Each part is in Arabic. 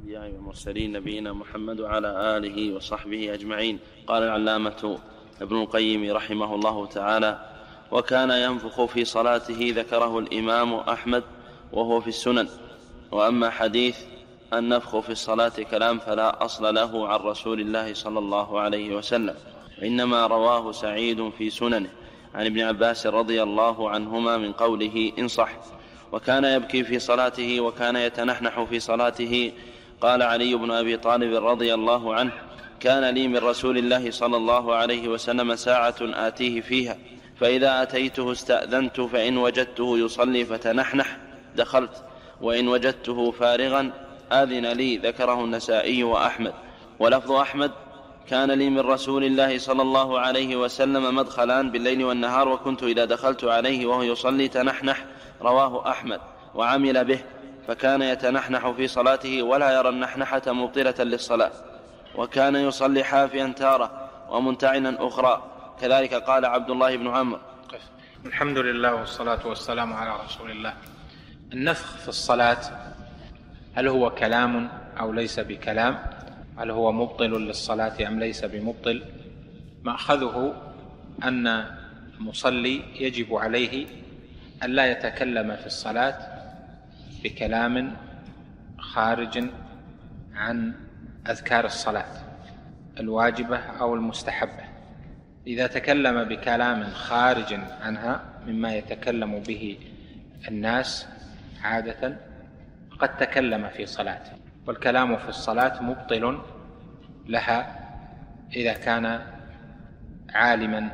الأنبياء والمرسلين نبينا محمد وعلى آله وصحبه أجمعين. قال العلامة ابن القيم رحمه الله تعالى: وكان ينفخ في صلاته، ذكره الإمام أحمد وهو في السنن. وأما حديث النفخ في الصلاة كلام فلا أصل له عن رسول الله صلى الله عليه وسلم، إنما رواه سعيد في سننه عن ابن عباس رضي الله عنهما من قوله إن صح. وكان يبكي في صلاته وكان يتنحنح في صلاته. قال علي بن أبي طالب رضي الله عنه: كان لي من رسول الله صلى الله عليه وسلم ساعة آتيه فيها، فإذا أتيته استأذنت، فإن وجدته يصلي فتنحنح دخلت، وإن وجدته فارغا آذن لي. ذكره النسائي وأحمد. ولفظ أحمد: كان لي من رسول الله صلى الله عليه وسلم مدخلان بالليل والنهار، وكنت إذا دخلت عليه وهو يصلي تنحنح. رواه أحمد وعمل به، فكان يتنحنح في صلاته ولا يرى النحنحة مبطلة للصلاة. وكان يصلي حافيا تارة ومنتعلا أخرى، كذلك قال عبد الله بن عمرو. الحمد لله والصلاة والسلام على رسول الله. النفخ في الصلاة هل هو كلام أو ليس بكلام؟ هل هو مبطل للصلاة أم ليس بمبطل؟ مأخذه أن المصلي يجب عليه أن لا يتكلم في الصلاة بكلام خارج عن أذكار الصلاة الواجبة أو المستحبة. إذا تكلم بكلام خارج عنها مما يتكلم به الناس عادة قد تكلم في صلاته، والكلام في الصلاة مبطل لها إذا كان عالما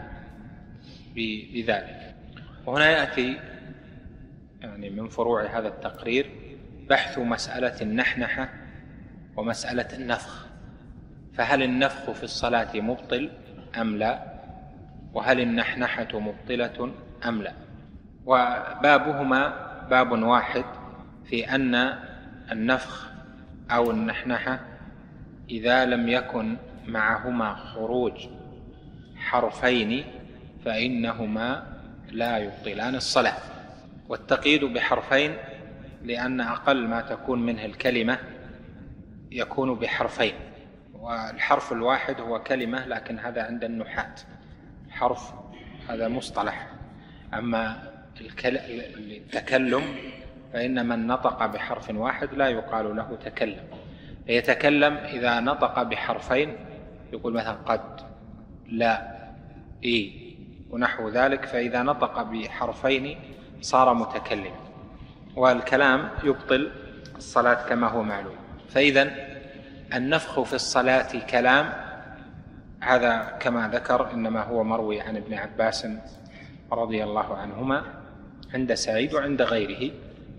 بذلك. وهنا يأتي من فروع هذا التقرير بحث مسألة النحنحة ومسألة النفخ. فهل النفخ في الصلاة مبطل أم لا؟ وهل النحنحة مبطلة أم لا؟ وبابهما باب واحد في أن النفخ أو النحنحة إذا لم يكن معهما خروج حرفين فإنهما لا يبطلان الصلاة. والتقييد بحرفين لأن أقل ما تكون منه الكلمة يكون بحرفين، والحرف الواحد هو كلمة، لكن هذا عند النحاة حرف، هذا مصطلح. أما التكلم فإن من نطق بحرف واحد لا يقال له تكلم. يتكلم إذا نطق بحرفين يقول مثلا قد، لا، إي ونحو ذلك، فإذا نطق بحرفين صار متكلم، والكلام يبطل الصلاة كما هو معلوم. فإذا النفخ في الصلاة كلام، هذا كما ذكر إنما هو مروي عن ابن عباس رضي الله عنهما عند سعيد وعند غيره،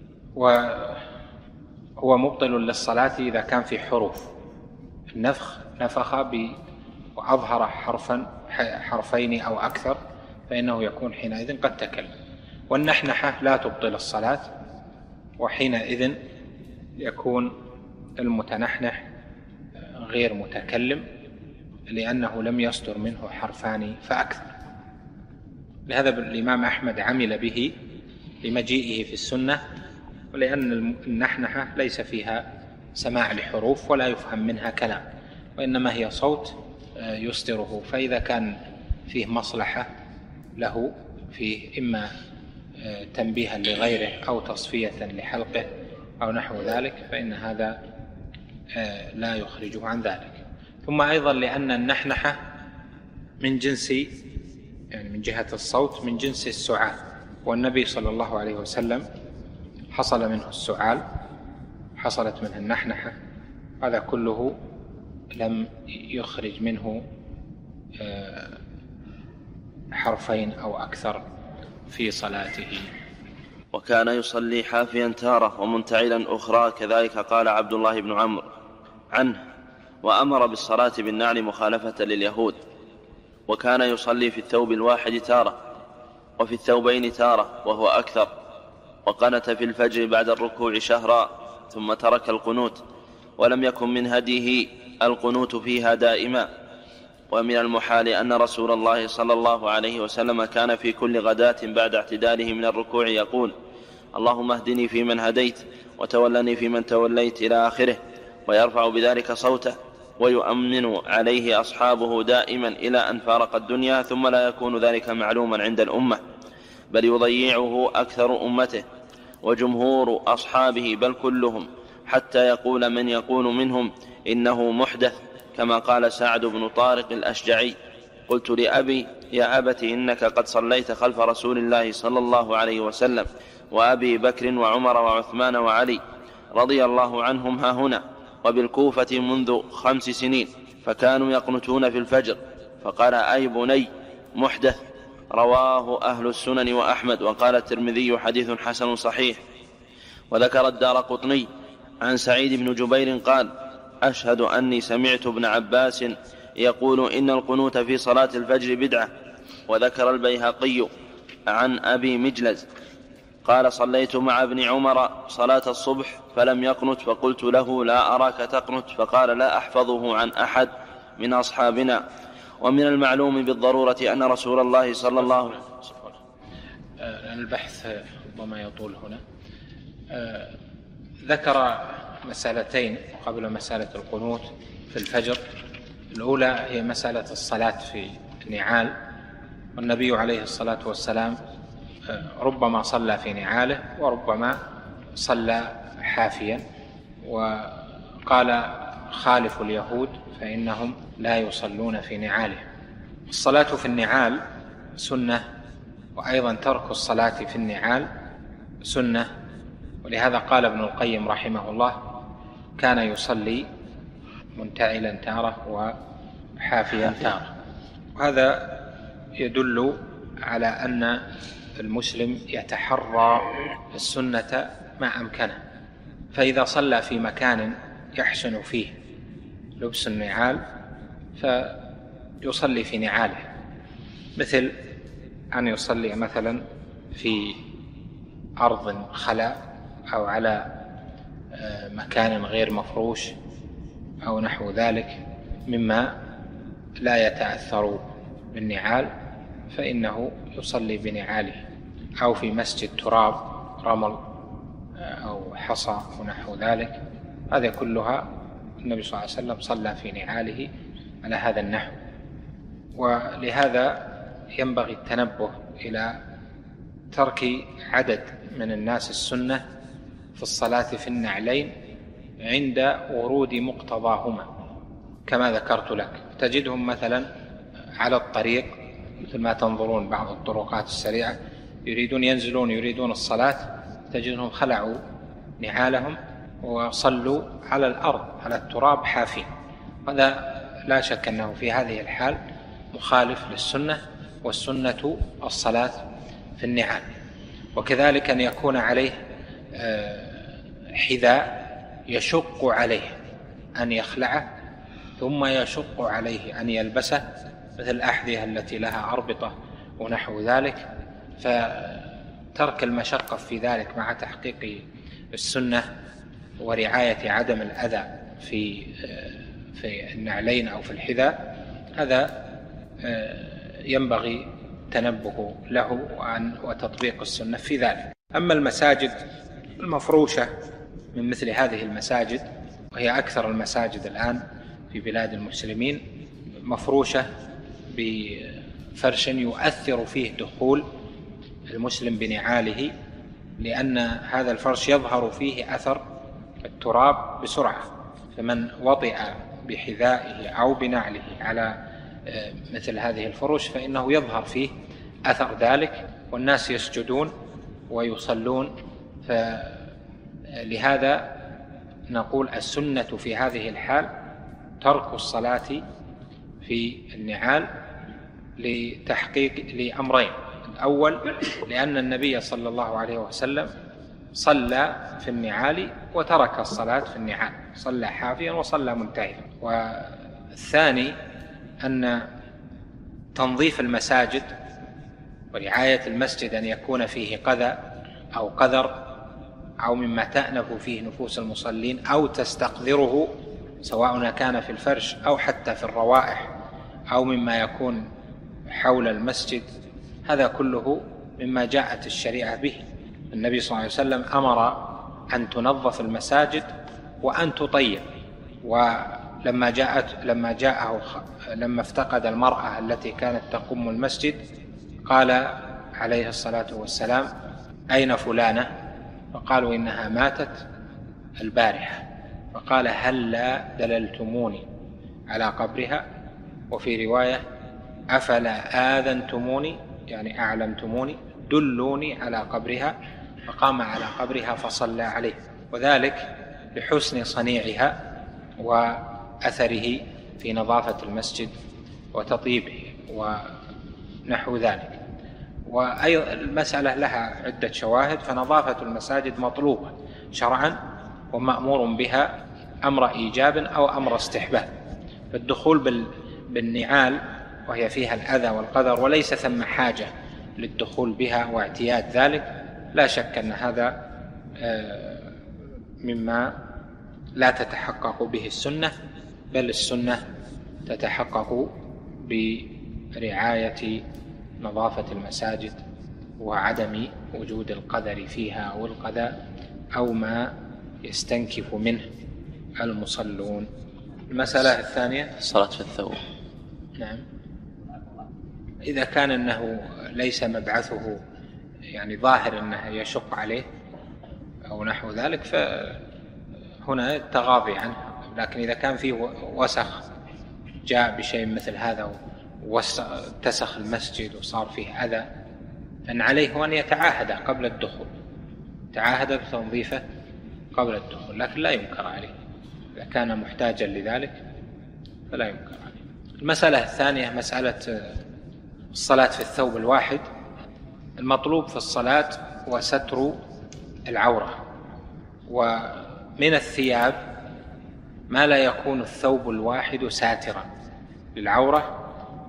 وهو مبطل للصلاة إذا كان في حروف. النفخ نفخ وأظهر حرفين أو أكثر فإنه يكون حينئذ قد تكلم. والنحنحة لا تبطل الصلاة، وحينئذ يكون المتنحنح غير متكلم لأنه لم يصدر منه حرفان فأكثر. لهذا الإمام أحمد عمل به لمجيئه في السنة، ولأن النحنحة ليس فيها سماع لحروف ولا يفهم منها كلام، وإنما هي صوت يصدره. فإذا كان فيه مصلحة له فيه إما تنبيها لغيره أو تصفية لحلقه أو نحو ذلك فإن هذا لا يخرجه عن ذلك. ثم أيضا لأن النحنحة من جنس من جهة الصوت من جنس السعال، والنبي صلى الله عليه وسلم حصل منه السعال، حصلت منه النحنحة، هذا كله لم يخرج منه حرفين أو أكثر في صلاته. وكان يصلي حافيا تارة ومنتعلا أخرى، كذلك قال عبد الله بن عمرو عنه. وأمر بالصلاة بالنعل مخالفة لليهود. وكان يصلي في الثوب الواحد تارة وفي الثوبين تارة وهو أكثر. وقنت في الفجر بعد الركوع شهرا ثم ترك القنوت، ولم يكن من هديه القنوت فيها دائما. ومن المحال أن رسول الله صلى الله عليه وسلم كان في كل غداة بعد اعتداله من الركوع يقول: اللهم اهدني فيمن هديت وتولني فيمن توليت إلى آخره. ويرفع بذلك صوته، ويؤمن عليه أصحابه دائما إلى أن فارق الدنيا، ثم لا يكون ذلك معلوما عند الأمة، بل يضيعه أكثر أمته وجمهور أصحابه بل كلهم، حتى يقول من يقول منهم إنه محدث، كما قال سعد بن طارق الأشجعي: قلت لأبي: يا أبت إنك قد صليت خلف رسول الله صلى الله عليه وسلم وأبي بكر وعمر وعثمان وعلي رضي الله عنهم ها هنا وبالكوفة منذ 5 سنين، فكانوا يقنتون في الفجر، فقال: أي بني محدث. رواه أهل السنن وأحمد. وقال الترمذي: حديث حسن صحيح. وذكر الدارقطني عن سعيد بن جبير قال: أشهد أني سمعت ابن عباس يقول إن القنوت في صلاة الفجر بدعة. وذكر البيهقي عن أبي مجلز قال: صليت مع ابن عمر صلاة الصبح فلم يقنت، فقلت له: لا أراك تقنت، فقال: لا أحفظه عن أحد من أصحابنا. ومن المعلوم بالضرورة أن رسول الله صلى الله عليه وسلم. البحث ربما يطول هنا. ذكر مسألتين قبل مسألة القنوت في الفجر. الأولى هي مسألة الصلاة في النعال، والنبي عليه الصلاة والسلام ربما صلى في نعاله وربما صلى حافيا، وقال: خالف اليهود فإنهم لا يصلون في نعالهم. الصلاة في النعال سنة، وأيضا ترك الصلاة في النعال سنة، ولهذا قال ابن القيم رحمه الله: كان يصلي منتعلا تارة وحافيا تارة. وهذا يدل على أن المسلم يتحرى السنة ما أمكنه، فإذا صلى في مكان يحسن فيه لبس النعال فيصلي في نعاله، مثل أن يصلي مثلا في أرض خلاء أو على مكان غير مفروش أو نحو ذلك مما لا يتأثر بالنعال، فإنه يصلي بنعاله، أو في مسجد تراب رمل أو حصى ونحو ذلك. هذا كلها النبي صلى الله عليه وسلم صلى في نعاله على هذا النحو. ولهذا ينبغي التنبه إلى ترك عدد من الناس السنة في الصلاة في النعلين عند ورود مقتضاهما، كما ذكرت لك. تجدهم مثلا على الطريق، مثل ما تنظرون بعض الطرقات السريعة، ينزلون يريدون الصلاة، تجدهم خلعوا نعالهم وصلوا على الأرض على التراب حافين. هذا لا شك أنه في هذه الحال مخالف للسنة، والسنة الصلاة في النعال. وكذلك أن يكون عليه حذاء يشق عليه أن يخلعه ثم يشق عليه أن يلبسه، مثل الأحذية التي لها أربطة ونحو ذلك. فترك المشقة في ذلك مع تحقيق السنة ورعاية عدم الأذى في النعلين أو في الحذاء، هذا ينبغي التنبه له وتطبيق السنة في ذلك. أما المساجد المفروشة من مثل هذه المساجد، وهي أكثر المساجد الآن في بلاد المسلمين، مفروشة بفرش يؤثر فيه دخول المسلم بنعاله، لأن هذا الفرش يظهر فيه أثر التراب بسرعة، فمن وطئ بحذائه أو بنعله على مثل هذه الفروش فإنه يظهر فيه أثر ذلك، والناس يسجدون ويصلون. فلهذا نقول السنة في هذه الحال ترك الصلاة في النعال لتحقيق لأمرين: الأول لأن النبي صلى الله عليه وسلم صلى في النعال وترك الصلاة في النعال، صلى حافيا وصلى منتهيا. والثاني أن تنظيف المساجد ورعاية المسجد أن يكون فيه قذى أو قذر أو مما تأنف فيه نفوس المصلين أو تستقذره، سواء كان في الفرش أو حتى في الروائح أو مما يكون حول المسجد، هذا كله مما جاءت الشريعة به. النبي صلى الله عليه وسلم أمر أن تنظف المساجد وأن تطيب، لما افتقد المرأة التي كانت تقوم المسجد قال عليه الصلاة والسلام: أين فلانة؟ فقالوا: إنها ماتت البارحة. فقال: هلا دللتموني على قبرها؟ وفي رواية: أفلا آذنتموني، يعني أعلمتموني، دلوني على قبرها. فقام على قبرها فصلى عليه، وذلك لحسن صنيعها وأثره في نظافة المسجد وتطيبه ونحو ذلك. وأيضا المسألة لها عدة شواهد، فنظافة المساجد مطلوبة شرعا ومأمور بها أمر إيجاب أو أمر استحباب. فالدخول بالنعال وهي فيها الأذى والقذر وليس ثم حاجة للدخول بها واعتياد ذلك، لا شك أن هذا مما لا تتحقق به السنة، بل السنة تتحقق برعاية نظافة المساجد وعدم وجود القذر فيها أو القذى أو ما يستنكف منه المصلون. المسألة الثانية الصلاة في الثوب. نعم، إذا كان أنه ليس مبعثه يعني ظاهر أنه يشق عليه أو نحو ذلك فهنا التغاضي عنه، لكن إذا كان فيه وسخ جاء بشيء مثل هذا واتسخ المسجد وصار فيه أذى، فإن عليه أن يتعاهد قبل الدخول، تعاهد بتنظيفه قبل الدخول، لكن لا ينكر عليه إذا كان محتاجا لذلك فلا ينكر عليه. المسألة الثانية مسألة الصلاة في الثوب الواحد. المطلوب في الصلاة هو ستر العورة، ومن الثياب ما لا يكون الثوب الواحد ساترا للعورة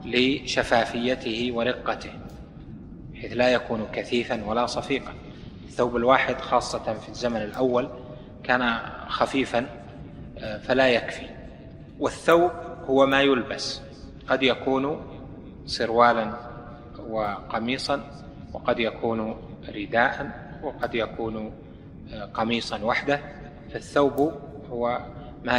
لشفافيته ورقته، حيث لا يكون كثيفا ولا صفيقا. الثوب الواحد خاصة في الزمن الأول كان خفيفا فلا يكفي. والثوب هو ما يلبس، قد يكون سروالا وقميصا، وقد يكون رداء، وقد يكون قميصا وحده. فالثوب هو ما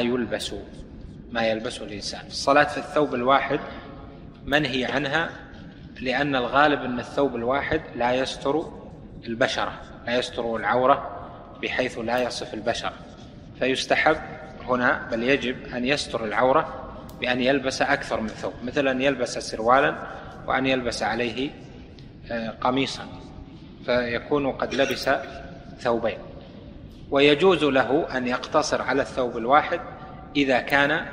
يلبس الإنسان. الصلاة في الثوب الواحد منهي عنها، لأن الغالب أن الثوب الواحد لا يستر البشرة، لا يستر العورة بحيث لا يصف البشرة، فيستحب هنا بل يجب أن يستر العورة بأن يلبس أكثر من ثوب، مثل أن يلبس سروالا وأن يلبس عليه قميصا، فيكون قد لبس ثوبين. ويجوز له أن يقتصر على الثوب الواحد إذا كان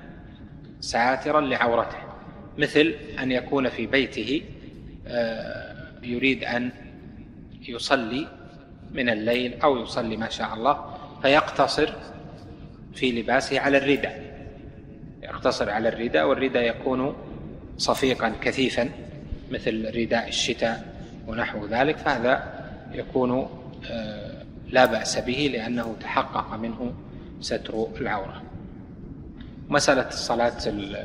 ساترا لعورته، مثل أن يكون في بيته يريد أن يصلي من الليل أو يصلي ما شاء الله، فيقتصر في لباسه على الرداء، يقتصر على الرداء، والرداء يكون صفيقا كثيفا مثل رداء الشتاء ونحو ذلك، فهذا يكون لا بأس به لأنه تحقق منه ستر العورة. مسألة الصلاة،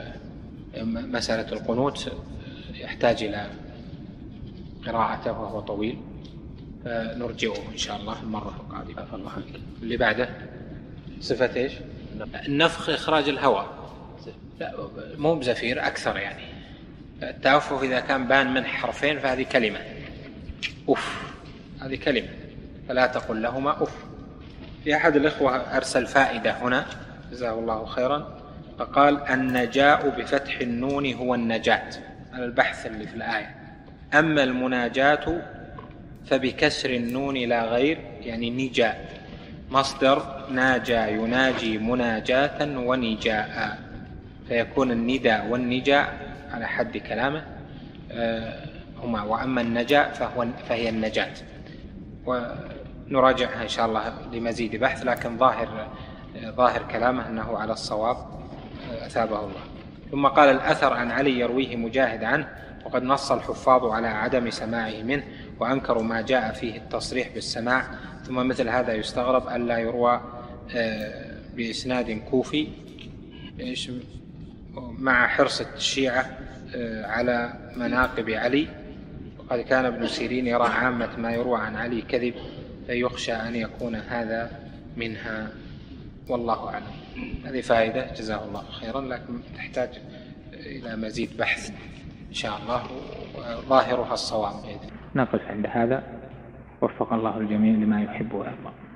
مسألة القنوت يحتاج إلى قراءته وهو طويل، فنرجعه إن شاء الله المرة القادمة. اللي بعده صفة إيش؟ النفخ إخراج الهواء، لا مو بزفير، أكثر يعني. التعفف إذا كان بان من حرفين فهذه كلمة أف، هذه كلمة، فلا تقل لهما أف. في أحد الإخوة أرسل فائدة هنا جزاه الله خيرا، فقال: النجاء بفتح النون هو النجاة، على البحث اللي في الآية. أما المناجاة فبكسر النون لا غير، يعني نجاء، مصدر ناجى يناجي مناجاة ونجاء، فيكون النداء والنجاء على حد كلامه هما. وأما النجاء فهي النجاة، ونراجعها إن شاء الله لمزيد بحث، لكن ظاهر كلامه أنه على الصواب أثابه الله. ثم قال: الأثر عن علي يرويه مجاهد عنه، وقد نص الحفاظ على عدم سماعه منه، وأنكروا ما جاء فيه التصريح بالسماع. ثم مثل هذا يستغرب ألا يروى بإسناد كوفي مع حرص الشيعة على مناقب علي، وقد كان ابن سيرين يرى عامة ما يروى عن علي كذب، فيخشى أن يكون هذا منها. والله أعلم. هذه فائدة جزاه الله خيرا، لكن تحتاج إلى مزيد بحث إن شاء الله، وظاهرها الصواب بإذن الله. نقف عند هذا، وفق الله الجميع لما يحب ويرضى.